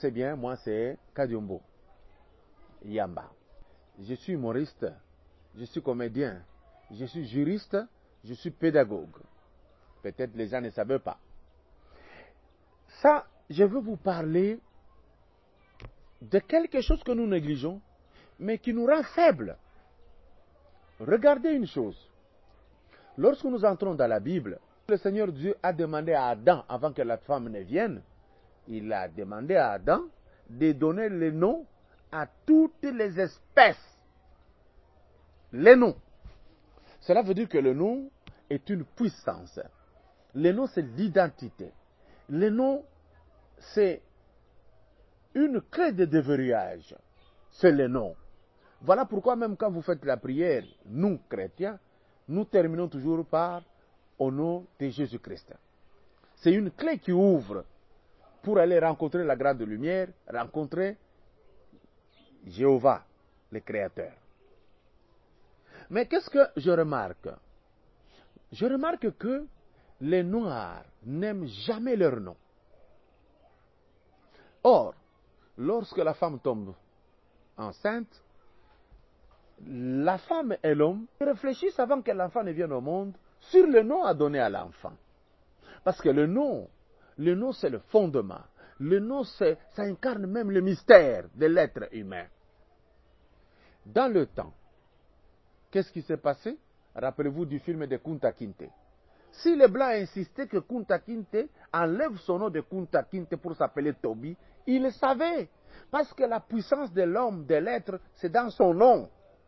connaissez bien, moi c'est Kadiombo Yamba. Je suis humoriste, je suis comédien, je suis juriste, je suis pédagogue. Peut-être les gens ne savaient pas. Ça, je veux vous parler de quelque chose que nous négligeons, mais qui nous rend faibles. Regardez une chose. Lorsque nous entrons dans la Bible, le Seigneur Dieu a demandé à Adam, avant que la femme ne vienne, il a demandé à Adam de donner le nom à toutes les espèces. Les noms. Cela veut dire que le nom est une puissance. Le nom, c'est l'identité. Le nom, c'est une clé de déverrouillage. C'est le nom. Voilà pourquoi même quand vous faites la prière, nous, chrétiens, nous terminons toujours par au nom de Jésus-Christ. C'est une clé qui ouvre pour aller rencontrer la grande lumière, rencontrer Jéhovah, le Créateur. Mais qu'est-ce que je remarque? Je remarque que les Noirs n'aiment jamais leur nom. Or, lorsque la femme tombe enceinte, la femme et l'homme réfléchissent avant que l'enfant ne vienne au monde sur le nom à donner à l'enfant. Parce que le nom c'est le fondement. Le nom, ça incarne même le mystère de l'être humain. Dans le temps, qu'est-ce qui s'est passé? Rappelez-vous du film de Kunta Kinte. Si les Blancs insistaient que Kunta Kinte enlève son nom de Kunta Kinte pour s'appeler Toby, ils le savaient. Parce que la puissance de l'homme, de l'être, c'est dans son nom.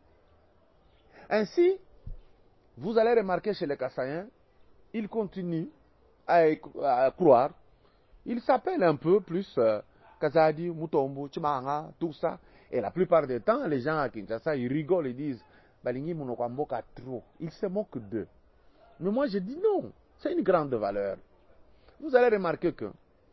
Ainsi, vous allez remarquer chez les Kassaïens, ils continuent à croire. Ils s'appellent un peu plus Kazadi, Mutombo, Chimanga, tout ça. Et la plupart du temps, les gens à Kinshasa, ils rigolent, ils disent Balingi Munokwamboka trop. Ils se moquent d'eux. Mais moi, je dis non. C'est une grande valeur. Vous allez remarquer que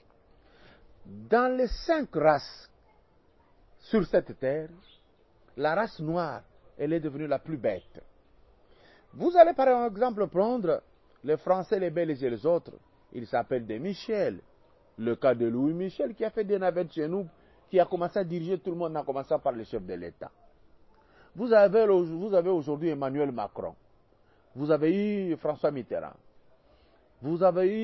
dans les 5 races sur cette terre, la race noire, elle est devenue la plus bête. Vous allez par exemple prendre les Français, les Belges et les autres. Ils s'appellent des Michel. Le cas de Louis Michel qui a fait des navettes chez nous, qui a commencé à diriger tout le monde en commençant par le chef de l'État. Vous avez aujourd'hui Emmanuel Macron. Vous avez eu François Mitterrand. Vous avez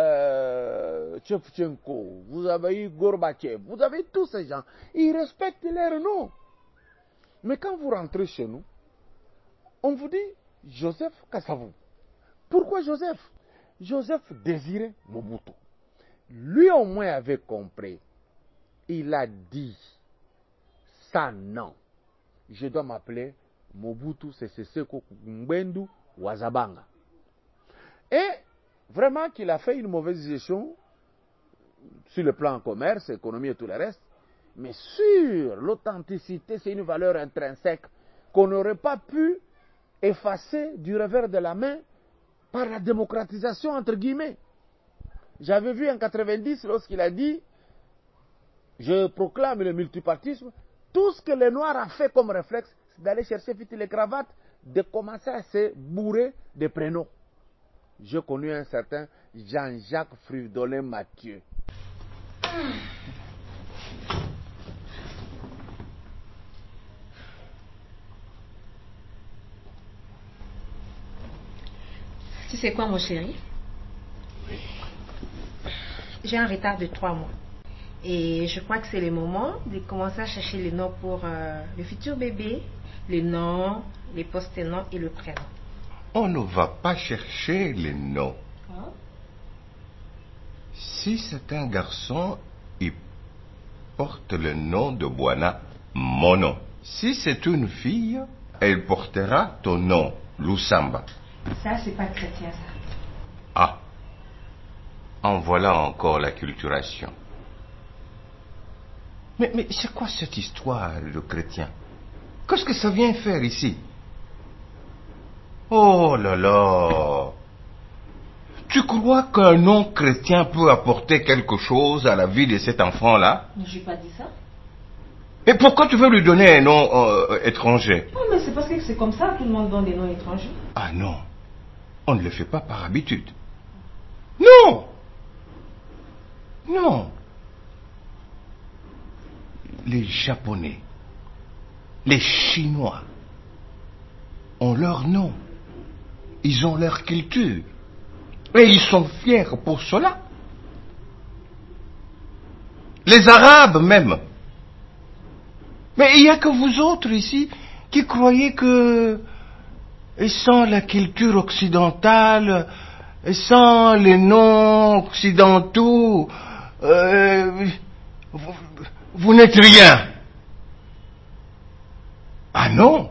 eu Tchevchenko. Vous avez eu Gorbatchev. Vous avez tous ces gens. Ils respectent leur nom. Mais quand vous rentrez chez nous, on vous dit Joseph Kassavou. Pourquoi Joseph? Joseph désirait Mobutu. Lui au moins avait compris. Il a dit, ça non. Je dois m'appeler Mobutu Sese Seko Ngbendu Wazabanga. Et vraiment qu'il a fait une mauvaise gestion sur le plan commerce, économie et tout le reste. Mais sur l'authenticité, c'est une valeur intrinsèque qu'on n'aurait pas pu effacer du revers de la main par la démocratisation entre guillemets. J'avais vu en 90 lorsqu'il a dit je proclame le multipartisme. Tout ce que les Noirs ont fait comme réflexe, c'est d'aller chercher vite les cravates, de commencer à se bourrer de prénoms. J'ai connu un certain Jean-Jacques Fridolin Mathieu. Tu sais quoi, mon chéri? J'ai un retard de 3 mois. Et je crois que c'est le moment de commencer à chercher les noms pour le futur bébé, les noms, les post-noms et le prénom. On ne va pas chercher les noms. Hein? Si c'est un garçon, il porte le nom de Bwana, mon nom. Si c'est une fille, elle portera ton nom, Lusamba. Ça, c'est pas chrétien, ça. Ah, en voilà encore la culturation. Mais c'est quoi cette histoire de chrétien? Qu'est-ce que ça vient faire ici? Oh là là! Tu crois qu'un nom chrétien peut apporter quelque chose à la vie de cet enfant-là? J'ai pas dit ça. Et pourquoi tu veux lui donner un nom étranger? Non, mais c'est parce que c'est comme ça, tout le monde donne des noms étrangers. Ah non, on ne le fait pas par habitude. Non! Non! les Japonais, les Chinois ont leur nom, ils ont leur culture, et ils sont fiers pour cela. Les Arabes même. Mais il n'y a que vous autres ici qui croyez que, et sans la culture occidentale, et sans les noms occidentaux, vous n'êtes rien. Ah non.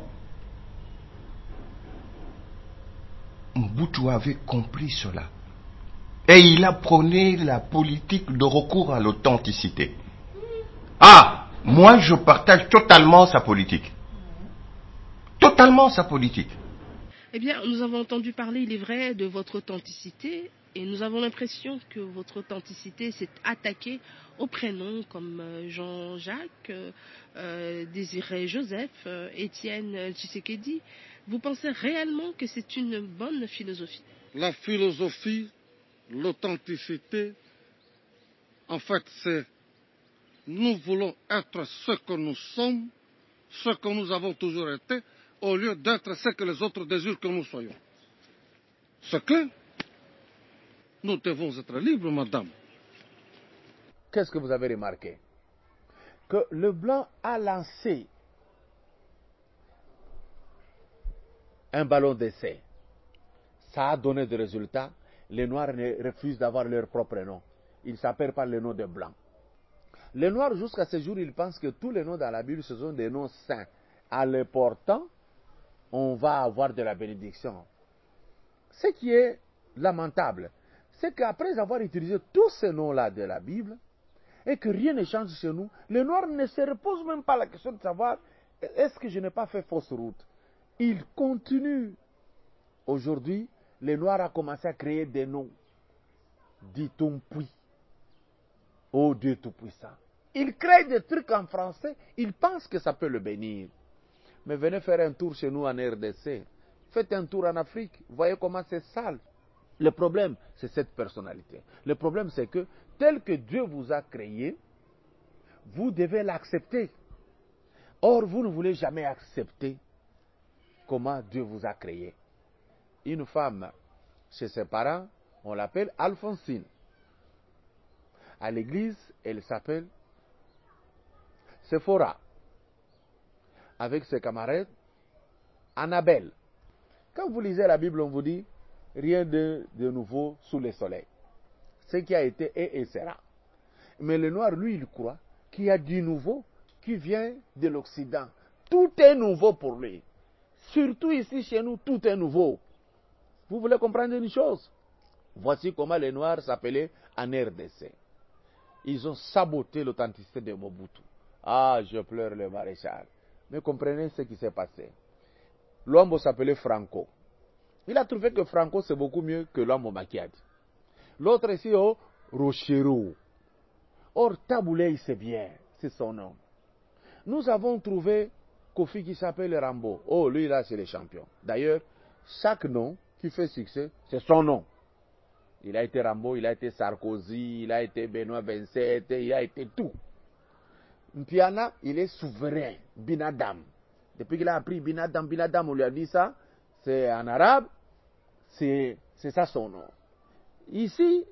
Mobutu avait compris cela. Et il a prôné la politique de recours à l'authenticité. Ah, moi je partage totalement sa politique. Totalement sa politique. Eh bien, nous avons entendu parler, il est vrai, de votre authenticité, et nous avons l'impression que votre authenticité s'est attaquée aux prénoms comme Jean-Jacques, Désiré Joseph, Étienne Tshisekedi. Vous pensez réellement que c'est une bonne philosophie? La philosophie, l'authenticité, en fait, c'est nous voulons être ce que nous sommes, ce que nous avons toujours été, au lieu d'être ce que les autres désirent que nous soyons. C'est clair. Nous devons être libres, madame. Qu'est-ce que vous avez remarqué? Que le blanc a lancé un ballon d'essai. Ça a donné des résultats. Les noirs refusent d'avoir leur propre nom. Ils s'appellent par le nom de blanc. Les noirs, jusqu'à ce jour, ils pensent que tous les noms dans la Bible, ce sont des noms saints. En les portant, on va avoir de la bénédiction. Ce qui est lamentable, c'est qu'après avoir utilisé tous ces noms-là de la Bible, et que rien ne change chez nous, les Noirs ne se reposent même pas la question de savoir est-ce que je n'ai pas fait fausse route. Ils continuent. Aujourd'hui, les Noirs ont commencé à créer des noms. Dit-on-puis. Oh Dieu Tout-Puissant. Ils créent des trucs en français, ils pensent que ça peut le bénir. Mais venez faire un tour chez nous en RDC. Faites un tour en Afrique. Voyez comment c'est sale. Le problème, c'est cette personnalité. Le problème, c'est que tel que Dieu vous a créé, vous devez l'accepter. Or, vous ne voulez jamais accepter comment Dieu vous a créé. Une femme, chez ses parents, on l'appelle Alphonsine. À l'église, elle s'appelle Sephora. Avec ses camarades, Annabelle. Quand vous lisez la Bible, on vous dit rien de nouveau sous le soleil. Ce qui a été est et sera. Mais le noir, lui, il croit qu'il y a du nouveau qui vient de l'Occident. Tout est nouveau pour lui. Surtout ici chez nous, tout est nouveau. Vous voulez comprendre une chose? Voici comment les Noirs s'appelaient en RDC. Ils ont saboté l'authenticité de Mobutu. Ah, je pleure le maréchal. Mais comprenez ce qui s'est passé. Luambo s'appelait Franco. Il a trouvé que Franco c'est beaucoup mieux que Luambo Makiadi. L'autre ici, oh, Rochero. Or, Taboulay, c'est bien, c'est son nom. Nous avons trouvé Kofi qui s'appelle Rambo. Oh, lui là, c'est le champion. D'ailleurs, chaque nom qui fait succès, c'est son nom. Il a été Rambo, il a été Sarkozy, il a été Benoît 27, il a été tout. Mpiana, il est souverain, Binadam. Depuis qu'il a appris Binadam, on lui a dit ça, c'est en arabe, c'est ça son nom. Ici,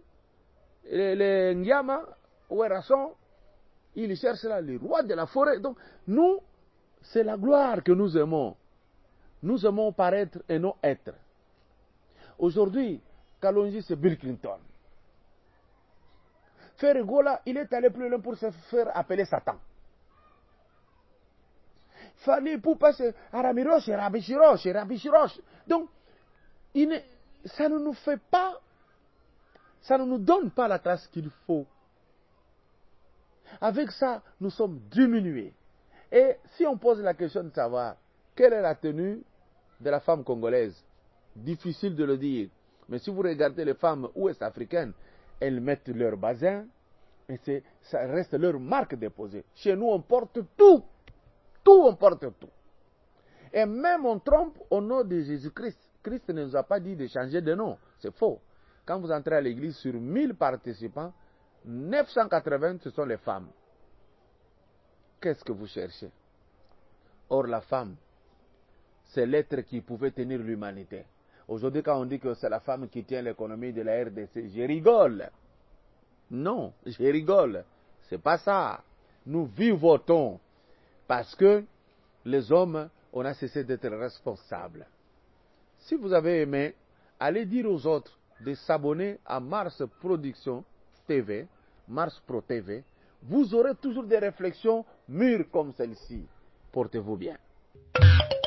les Nyama, Ouerasson, ils cherchent là les rois de la forêt. Donc, nous, c'est la gloire que nous aimons. Nous aimons paraître et non être. Aujourd'hui, Kalonji, c'est Bill Clinton. Ferregola, il est allé plus loin pour se faire appeler Satan. Fali Poupa, c'est Aramiroche, Rabichiroche. Donc, ça ne nous fait pas, ça ne nous donne pas la trace qu'il faut. Avec ça, nous sommes diminués. Et si on pose la question de savoir quelle est la tenue de la femme congolaise, difficile de le dire. Mais si vous regardez les femmes ouest-africaines, elles mettent leur bazin et ça reste leur marque déposée. Chez nous, on porte tout. Tout, on porte tout. Et même on trompe au nom de Jésus-Christ. Christ ne nous a pas dit de changer de nom. C'est faux. Quand vous entrez à l'église, sur 1000 participants, 980, ce sont les femmes. qu'est-ce que vous cherchez? Or, la femme, c'est l'être qui pouvait tenir l'humanité. Aujourd'hui, quand on dit que c'est la femme qui tient l'économie de la RDC, je rigole. Non, je rigole. C'est pas ça. Nous vivotons parce que les hommes, on a cessé d'être responsables. Si vous avez aimé, allez dire aux autres de s'abonner à Mars Production TV, Mars Pro TV. Vous aurez toujours des réflexions mûres comme celle-ci. Portez-vous bien.